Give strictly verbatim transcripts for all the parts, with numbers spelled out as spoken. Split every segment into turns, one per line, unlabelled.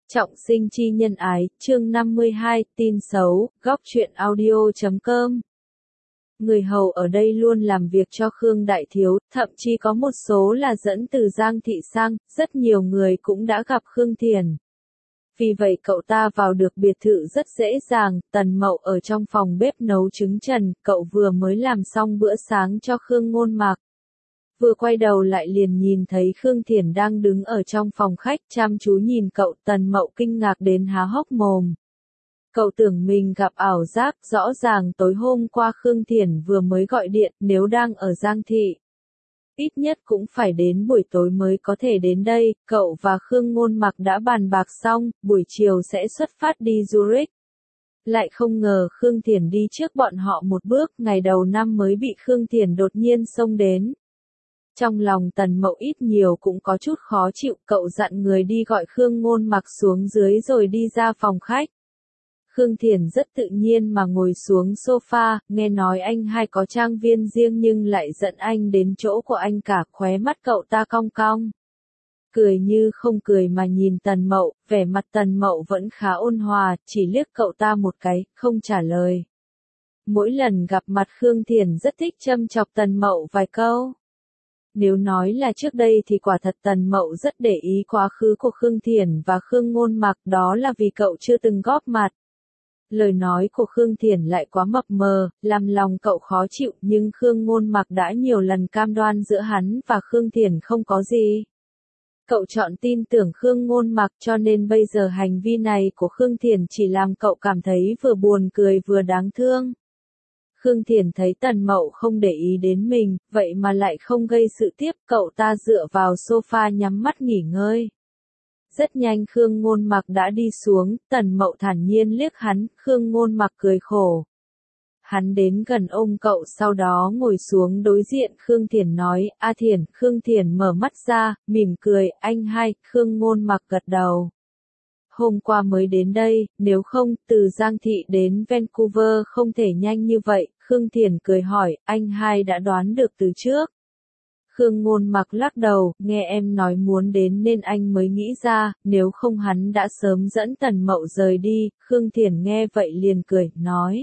Trọng sinh chi nhân ái, chương năm mươi hai, tin xấu, góc truyện audio chấm com. Người hầu ở đây luôn làm việc cho Khương Đại Thiếu, thậm chí có một số là dẫn từ Giang Thị sang, rất nhiều người cũng đã gặp Khương Thiền. Vì vậy cậu ta vào được biệt thự rất dễ dàng, Tần Mậu ở trong phòng bếp nấu trứng trần, cậu vừa mới làm xong bữa sáng cho Khương Ngôn Mạc. Vừa quay đầu lại liền nhìn thấy Khương Thiền đang đứng ở trong phòng khách chăm chú nhìn cậu. Tần Mậu kinh ngạc đến há hốc mồm. Cậu tưởng mình gặp ảo giác, rõ ràng tối hôm qua Khương Thiền vừa mới gọi điện, nếu đang ở Giang Thị. Ít nhất cũng phải đến buổi tối mới có thể đến đây, cậu và Khương Ngôn Mạc đã bàn bạc xong, buổi chiều sẽ xuất phát đi Zurich. Lại không ngờ Khương Thiền đi trước bọn họ một bước, ngày đầu năm mới bị Khương Thiền đột nhiên xông đến. Trong lòng Tần Mậu ít nhiều cũng có chút khó chịu, cậu dặn người đi gọi Khương Ngôn Mạc xuống dưới rồi đi ra phòng khách. Khương Thiền rất tự nhiên mà ngồi xuống sofa, nghe nói anh hai có trang viên riêng nhưng lại dẫn anh đến chỗ của anh cả, khóe mắt cậu ta cong cong. Cười như không cười mà nhìn Tần Mậu, vẻ mặt Tần Mậu vẫn khá ôn hòa, chỉ liếc cậu ta một cái, không trả lời. Mỗi lần gặp mặt Khương Thiền rất thích châm chọc Tần Mậu vài câu. Nếu nói là trước đây thì quả thật Tần Mậu rất để ý quá khứ của Khương Thiền và Khương Ngôn Mạc, đó là vì cậu chưa từng góp mặt. Lời nói của Khương Thiền lại quá mập mờ, làm lòng cậu khó chịu, nhưng Khương Ngôn Mạc đã nhiều lần cam đoan giữa hắn và Khương Thiền không có gì. Cậu chọn tin tưởng Khương Ngôn Mạc cho nên bây giờ hành vi này của Khương Thiền chỉ làm cậu cảm thấy vừa buồn cười vừa đáng thương. Khương Thiền thấy Tần Mậu không để ý đến mình, vậy mà lại không gây sự tiếp, cậu ta dựa vào sofa nhắm mắt nghỉ ngơi. Rất nhanh Khương Ngôn Mạc đã đi xuống, Tần Mậu thản nhiên liếc hắn, Khương Ngôn Mạc cười khổ. Hắn đến gần ôm cậu sau đó ngồi xuống đối diện Khương Thiền nói, A Thiền, Khương Thiền mở mắt ra, mỉm cười, anh hai, Khương Ngôn Mạc gật đầu. Hôm qua mới đến đây, nếu không, từ Giang Thị đến Vancouver không thể nhanh như vậy, Khương Thiền cười hỏi, anh hai đã đoán được từ trước. Khương Ngôn Mạc lắc đầu, nghe em nói muốn đến nên anh mới nghĩ ra, nếu không hắn đã sớm dẫn Tần Mậu rời đi. Khương Thiền nghe vậy liền cười, nói.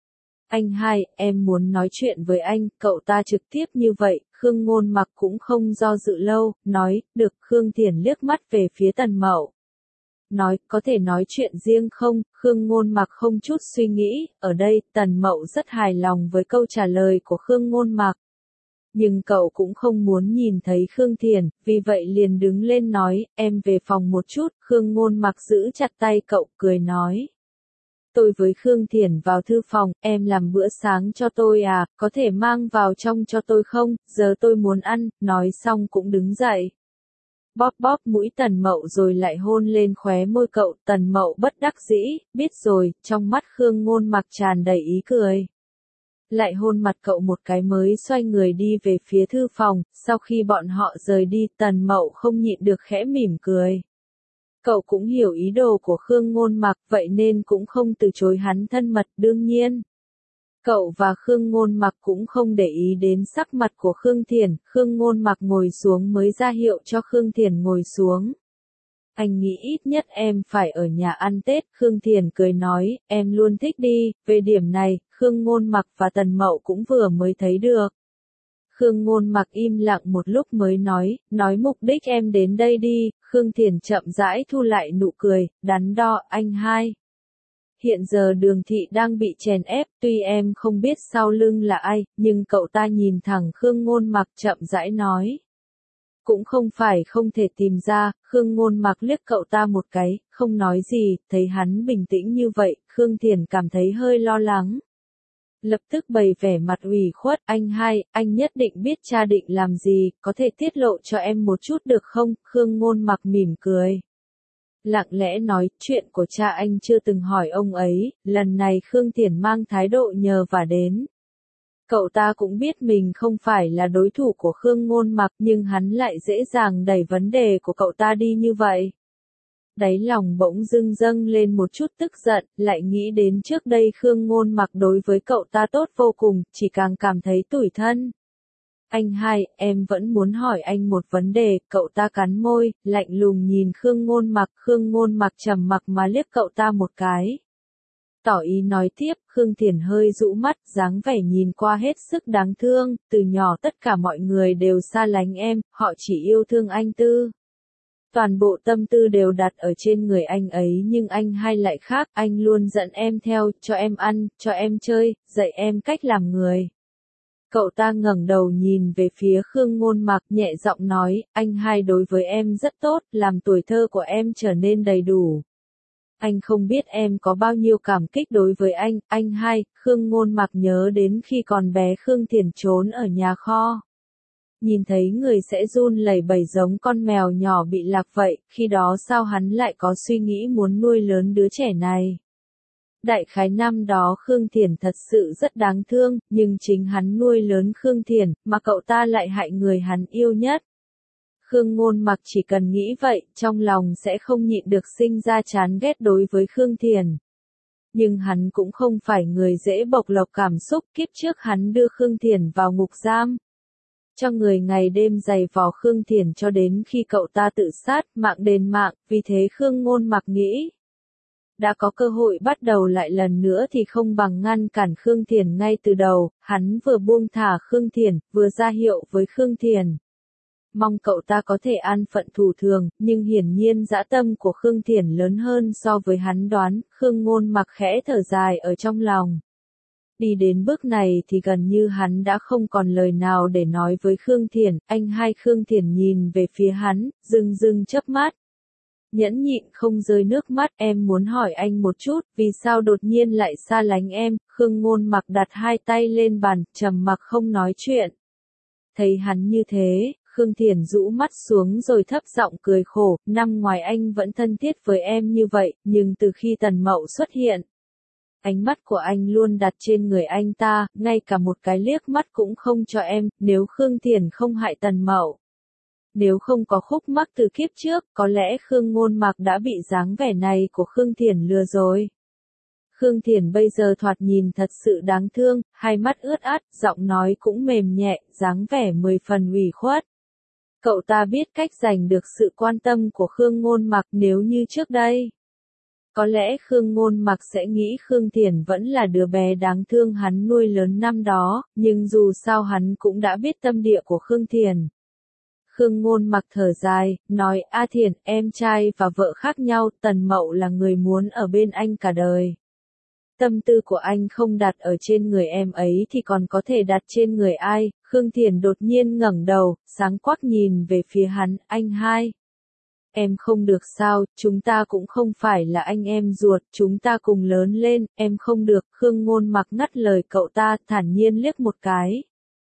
Anh hai, em muốn nói chuyện với anh, cậu ta trực tiếp như vậy. Khương Ngôn Mạc cũng không do dự lâu, nói, được. Khương Thiền liếc mắt về phía Tần Mậu. Nói, có thể nói chuyện riêng không? Khương Ngôn Mạc không chút suy nghĩ, ở đây, Tần Mậu rất hài lòng với câu trả lời của Khương Ngôn Mạc. Nhưng cậu cũng không muốn nhìn thấy Khương Thiền, vì vậy liền đứng lên nói, em về phòng một chút. Khương Ngôn Mạc giữ chặt tay cậu, cười nói. Tôi với Khương Thiền vào thư phòng, em làm bữa sáng cho tôi à, có thể mang vào trong cho tôi không, giờ tôi muốn ăn, nói xong cũng đứng dậy. Bóp bóp mũi Tần Mậu rồi lại hôn lên khóe môi cậu. Tần Mậu bất đắc dĩ, biết rồi, trong mắt Khương Ngôn Mạc tràn đầy ý cười. Lại hôn mặt cậu một cái mới xoay người đi về phía thư phòng. Sau khi bọn họ rời đi, Tần Mậu không nhịn được khẽ mỉm cười. Cậu cũng hiểu ý đồ của Khương Ngôn Mạc, vậy nên cũng không từ chối hắn thân mật. Đương nhiên, cậu và Khương Ngôn Mạc cũng không để ý đến sắc mặt của Khương Thiền. Khương Ngôn Mạc ngồi xuống mới ra hiệu cho Khương Thiền ngồi xuống. Anh nghĩ ít nhất em phải ở nhà ăn Tết. Khương Thiền cười nói, em luôn thích đi. Về điểm này, Khương Ngôn Mạc và Tần Mậu cũng vừa mới thấy được. Khương Ngôn Mạc im lặng một lúc mới nói, nói mục đích em đến đây đi. Khương Thiền chậm rãi thu lại nụ cười, đắn đo, anh hai. Hiện giờ Đường Thị đang bị chèn ép, tuy em không biết sau lưng là ai, nhưng cậu ta nhìn thẳng Khương Ngôn Mạc chậm rãi nói. Cũng không phải không thể tìm ra. Khương Ngôn Mạc liếc cậu ta một cái, không nói gì, thấy hắn bình tĩnh như vậy, Khương Thiền cảm thấy hơi lo lắng. Lập tức bày vẻ mặt ủy khuất, anh hai, anh nhất định biết cha định làm gì, có thể tiết lộ cho em một chút được không? Khương Ngôn Mạc mỉm cười. Lặng lẽ nói, chuyện của cha anh chưa từng hỏi ông ấy, lần này Khương Thiền mang thái độ nhờ vả đến. Cậu ta cũng biết mình không phải là đối thủ của Khương Ngôn Mạc, nhưng hắn lại dễ dàng đẩy vấn đề của cậu ta đi như vậy. Đáy lòng bỗng dưng dâng lên một chút tức giận, lại nghĩ đến trước đây Khương Ngôn Mạc đối với cậu ta tốt vô cùng, chỉ càng cảm thấy tủi thân. Anh hai, em vẫn muốn hỏi anh một vấn đề, cậu ta cắn môi, lạnh lùng nhìn Khương Ngôn Mặc, Khương Ngôn Mặc trầm mặc mà liếc cậu ta một cái. Tỏ ý nói tiếp, Khương Thiền hơi rũ mắt, dáng vẻ nhìn qua hết sức đáng thương, từ nhỏ tất cả mọi người đều xa lánh em, họ chỉ yêu thương anh Tư. Toàn bộ tâm tư đều đặt ở trên người anh ấy nhưng anh hai lại khác, anh luôn dẫn em theo, cho em ăn, cho em chơi, dạy em cách làm người. Cậu ta ngẩng đầu nhìn về phía Khương Ngôn Mặc nhẹ giọng nói, anh hai đối với em rất tốt, làm tuổi thơ của em trở nên đầy đủ. Anh không biết em có bao nhiêu cảm kích đối với anh, anh hai, Khương Ngôn Mặc nhớ đến khi còn bé Khương Thiền trốn ở nhà kho. Nhìn thấy người sẽ run lẩy bẩy giống con mèo nhỏ bị lạc vậy, khi đó sao hắn lại có suy nghĩ muốn nuôi lớn đứa trẻ này. Đại khái năm đó Khương Thiền thật sự rất đáng thương, nhưng chính hắn nuôi lớn Khương Thiền, mà cậu ta lại hại người hắn yêu nhất. Khương Ngôn Mặc chỉ cần nghĩ vậy, trong lòng sẽ không nhịn được sinh ra chán ghét đối với Khương Thiền. Nhưng hắn cũng không phải người dễ bộc lộc cảm xúc, kiếp trước hắn đưa Khương Thiền vào ngục giam. Cho người ngày đêm giày vò Khương Thiền cho đến khi cậu ta tự sát, mạng đền mạng, vì thế Khương Ngôn Mặc nghĩ. Đã có cơ hội bắt đầu lại lần nữa thì không bằng ngăn cản Khương Thiền ngay từ đầu, hắn vừa buông thả Khương Thiền, vừa ra hiệu với Khương Thiền. Mong cậu ta có thể an phận thủ thường, nhưng hiển nhiên dã tâm của Khương Thiền lớn hơn so với hắn đoán, Khương Ngôn Mặc khẽ thở dài ở trong lòng. Đi đến bước này thì gần như hắn đã không còn lời nào để nói với Khương Thiền, anh hai Khương Thiền nhìn về phía hắn, rưng rưng chớp mắt. Nhẫn nhịn không rơi nước mắt, em muốn hỏi anh một chút, vì sao đột nhiên lại xa lánh em, Khương Ngôn Mặc đặt hai tay lên bàn, trầm mặc không nói chuyện. Thấy hắn như thế, Khương Thiền rũ mắt xuống rồi thấp giọng cười khổ, năm ngoài anh vẫn thân thiết với em như vậy, nhưng từ khi Tần Mậu xuất hiện, ánh mắt của anh luôn đặt trên người anh ta, ngay cả một cái liếc mắt cũng không cho em, nếu Khương Thiền không hại Tần Mậu. Nếu không có khúc mắc từ kiếp trước, có lẽ Khương Ngôn Mặc đã bị dáng vẻ này của Khương Thiền lừa rồi. Khương Thiền bây giờ thoạt nhìn thật sự đáng thương, hai mắt ướt át, giọng nói cũng mềm nhẹ, dáng vẻ mười phần ủy khuất. Cậu ta biết cách giành được sự quan tâm của Khương Ngôn Mặc nếu như trước đây. Có lẽ Khương Ngôn Mặc sẽ nghĩ Khương Thiền vẫn là đứa bé đáng thương hắn nuôi lớn năm đó, nhưng dù sao hắn cũng đã biết tâm địa của Khương Thiền. Khương Ngôn Mặc thở dài, nói, A Thiền, em trai và vợ khác nhau, Tần Mậu là người muốn ở bên anh cả đời. Tâm tư của anh không đặt ở trên người em ấy thì còn có thể đặt trên người ai, Khương Thiền đột nhiên ngẩng đầu, sáng quắc nhìn về phía hắn, anh hai. Em không được sao, chúng ta cũng không phải là anh em ruột, chúng ta cùng lớn lên, em không được, Khương Ngôn Mặc ngắt lời cậu ta, thản nhiên liếc một cái.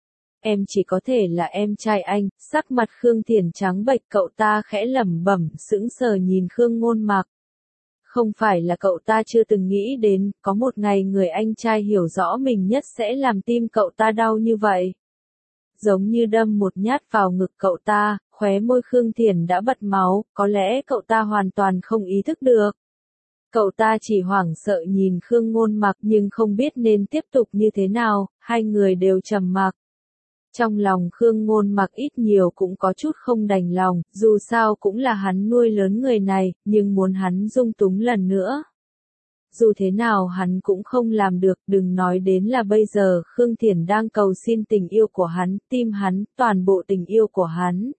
Em chỉ có thể là em trai anh, sắc mặt Khương Thiền trắng bệch, cậu ta khẽ lẩm bẩm, sững sờ nhìn Khương Ngôn Mặc. Không phải là cậu ta chưa từng nghĩ đến, có một ngày người anh trai hiểu rõ mình nhất sẽ làm tim cậu ta đau như vậy. Giống như đâm một nhát vào ngực cậu ta, khóe môi Khương Thiền đã bật máu, có lẽ cậu ta hoàn toàn không ý thức được. Cậu ta chỉ hoảng sợ nhìn Khương Ngôn Mặc nhưng không biết nên tiếp tục như thế nào, hai người đều trầm mặc. Trong lòng Khương Ngôn Mặc ít nhiều cũng có chút không đành lòng, dù sao cũng là hắn nuôi lớn người này, nhưng muốn hắn dung túng lần nữa. Dù thế nào hắn cũng không làm được, đừng nói đến là bây giờ Khương Thiền đang cầu xin tình yêu của hắn, tim hắn, toàn bộ tình yêu của hắn.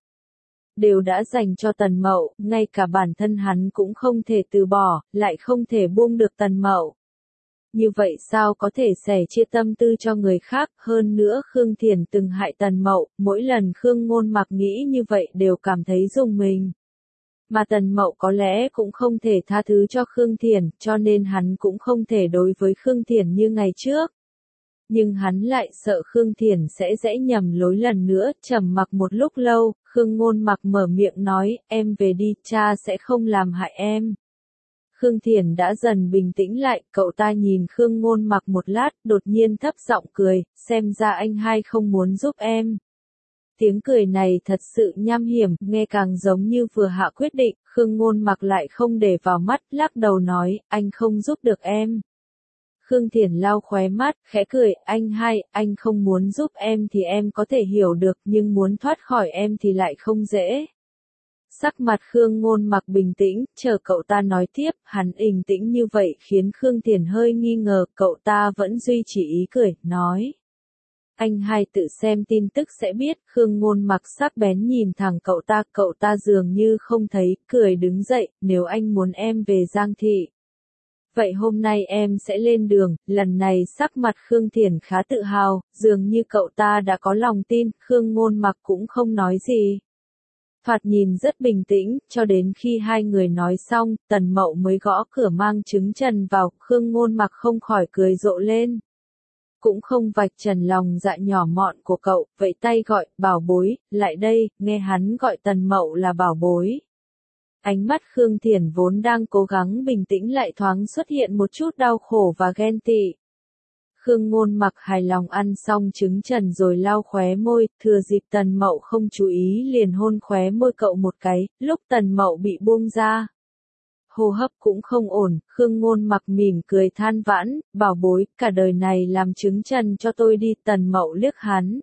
Đều đã dành cho Tần Mậu, ngay cả bản thân hắn cũng không thể từ bỏ, lại không thể buông được Tần Mậu. Như vậy sao có thể sẻ chia tâm tư cho người khác, hơn nữa Khương Thiền từng hại Tần Mậu, mỗi lần Khương Ngôn Mặc nghĩ như vậy đều cảm thấy rùng mình. Mà Tần Mậu có lẽ cũng không thể tha thứ cho Khương Thiền, cho nên hắn cũng không thể đối với Khương Thiền như ngày trước. Nhưng hắn lại sợ Khương Thiền sẽ dễ nhầm lối lần nữa, trầm mặc một lúc lâu, Khương Ngôn Mặc mở miệng nói, em về đi, cha sẽ không làm hại em. Khương Thiền đã dần bình tĩnh lại, cậu ta nhìn Khương Ngôn Mặc một lát, đột nhiên thấp giọng cười, xem ra anh hai không muốn giúp em. Tiếng cười này thật sự nham hiểm, nghe càng giống như vừa hạ quyết định, Khương Ngôn Mặc lại không để vào mắt, lắc đầu nói, anh không giúp được em. Khương Thiển lau khóe mắt, khẽ cười, anh hai, anh không muốn giúp em thì em có thể hiểu được, nhưng muốn thoát khỏi em thì lại không dễ. Sắc mặt Khương Ngôn Mặc bình tĩnh, chờ cậu ta nói tiếp, hắn bình tĩnh như vậy khiến Khương Thiển hơi nghi ngờ, cậu ta vẫn duy trì ý cười, nói. Anh hai tự xem tin tức sẽ biết, Khương Ngôn Mặc sắc bén nhìn thẳng cậu ta, cậu ta dường như không thấy, cười đứng dậy, nếu anh muốn em về Giang Thị. Vậy hôm nay em sẽ lên đường, lần này sắc mặt Khương Thiển khá tự hào, dường như cậu ta đã có lòng tin, Khương Ngôn Mặc cũng không nói gì. Thoạt nhìn rất bình tĩnh, cho đến khi hai người nói xong, Tần Mậu mới gõ cửa mang trứng trần vào, Khương Ngôn Mặc không khỏi cười rộ lên. Cũng không vạch trần lòng dạ nhỏ mọn của cậu, vậy tay gọi, bảo bối, lại đây, nghe hắn gọi Tần Mậu là bảo bối. Ánh mắt Khương Thiển vốn đang cố gắng bình tĩnh lại thoáng xuất hiện một chút đau khổ và ghen tị. Khương Ngôn Mặc hài lòng ăn xong trứng trần rồi lau khóe môi, thừa dịp Tần Mậu không chú ý liền hôn khóe môi cậu một cái, lúc Tần Mậu bị buông ra. Hô hấp cũng không ổn, Khương Ngôn Mặc mỉm cười than vãn, bảo bối, cả đời này làm trứng trần cho tôi đi, Tần Mậu liếc hắn.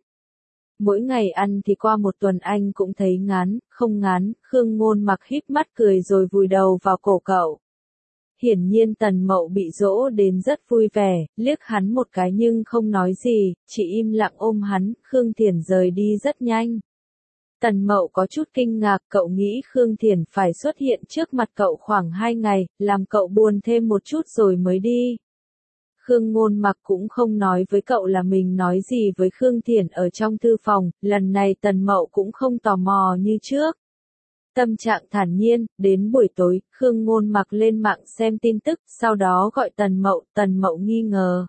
Mỗi ngày ăn thì qua một tuần anh cũng thấy ngán, không ngán, Khương Ngôn Mặc híp mắt cười rồi vùi đầu vào cổ cậu. Hiển nhiên Tần Mậu bị dỗ đến rất vui vẻ, liếc hắn một cái nhưng không nói gì, chỉ im lặng ôm hắn, Khương Thiển rời đi rất nhanh. Tần Mậu có chút kinh ngạc, cậu nghĩ Khương Thiển phải xuất hiện trước mặt cậu khoảng hai ngày, làm cậu buồn thêm một chút rồi mới đi. Khương Ngôn Mặc cũng không nói với cậu là mình nói gì với Khương Thiển ở trong thư phòng, lần này Tần Mậu cũng không tò mò như trước. Tâm trạng thản nhiên, đến buổi tối, Khương Ngôn Mặc lên mạng xem tin tức, sau đó gọi Tần Mậu, Tần Mậu nghi ngờ.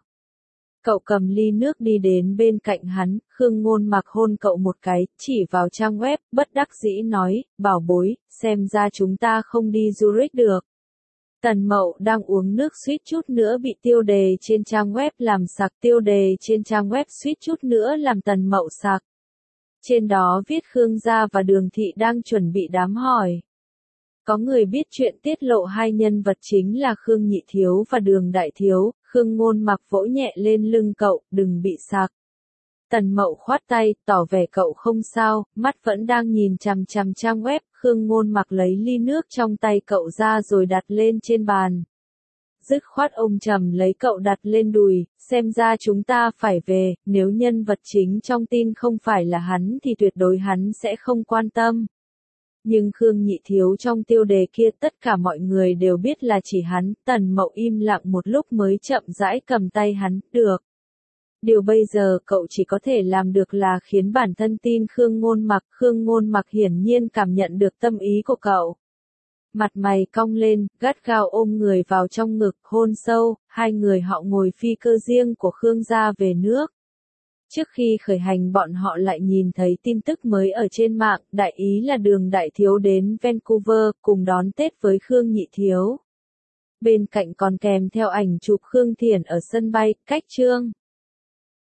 Cậu cầm ly nước đi đến bên cạnh hắn, Khương Ngôn Mặc hôn cậu một cái, chỉ vào trang web, bất đắc dĩ nói, bảo bối, xem ra chúng ta không đi Zurich được. Tần Mậu đang uống nước suýt chút nữa bị tiêu đề trên trang web làm sặc, tiêu đề trên trang web suýt chút nữa làm Tần Mậu sặc. Trên đó viết Khương gia và Đường Thị đang chuẩn bị đám hỏi. Có người biết chuyện tiết lộ hai nhân vật chính là Khương Nhị Thiếu và Đường Đại Thiếu, Khương Ngôn Mặc vỗ nhẹ lên lưng cậu, đừng bị sặc. Tần Mậu khoát tay, tỏ vẻ cậu không sao, mắt vẫn đang nhìn chằm chằm trang web, Khương Ngôn Mặc lấy ly nước trong tay cậu ra rồi đặt lên trên bàn. Dứt khoát ôm chầm lấy cậu đặt lên đùi, xem ra chúng ta phải về, nếu nhân vật chính trong tin không phải là hắn thì tuyệt đối hắn sẽ không quan tâm. Nhưng Khương Nhị Thiếu trong tiêu đề kia tất cả mọi người đều biết là chỉ hắn, Tần Mậu im lặng một lúc mới chậm rãi cầm tay hắn, được. Điều bây giờ cậu chỉ có thể làm được là khiến bản thân tin Khương Ngôn Mặc, Khương Ngôn Mặc hiển nhiên cảm nhận được tâm ý của cậu. Mặt mày cong lên, gắt gao ôm người vào trong ngực, hôn sâu, hai người họ ngồi phi cơ riêng của Khương gia về nước. Trước khi khởi hành bọn họ lại nhìn thấy tin tức mới ở trên mạng, đại ý là Đường Đại Thiếu đến Vancouver, cùng đón Tết với Khương Nhị Thiếu. Bên cạnh còn kèm theo ảnh chụp Khương Thiển ở sân bay, cách chương.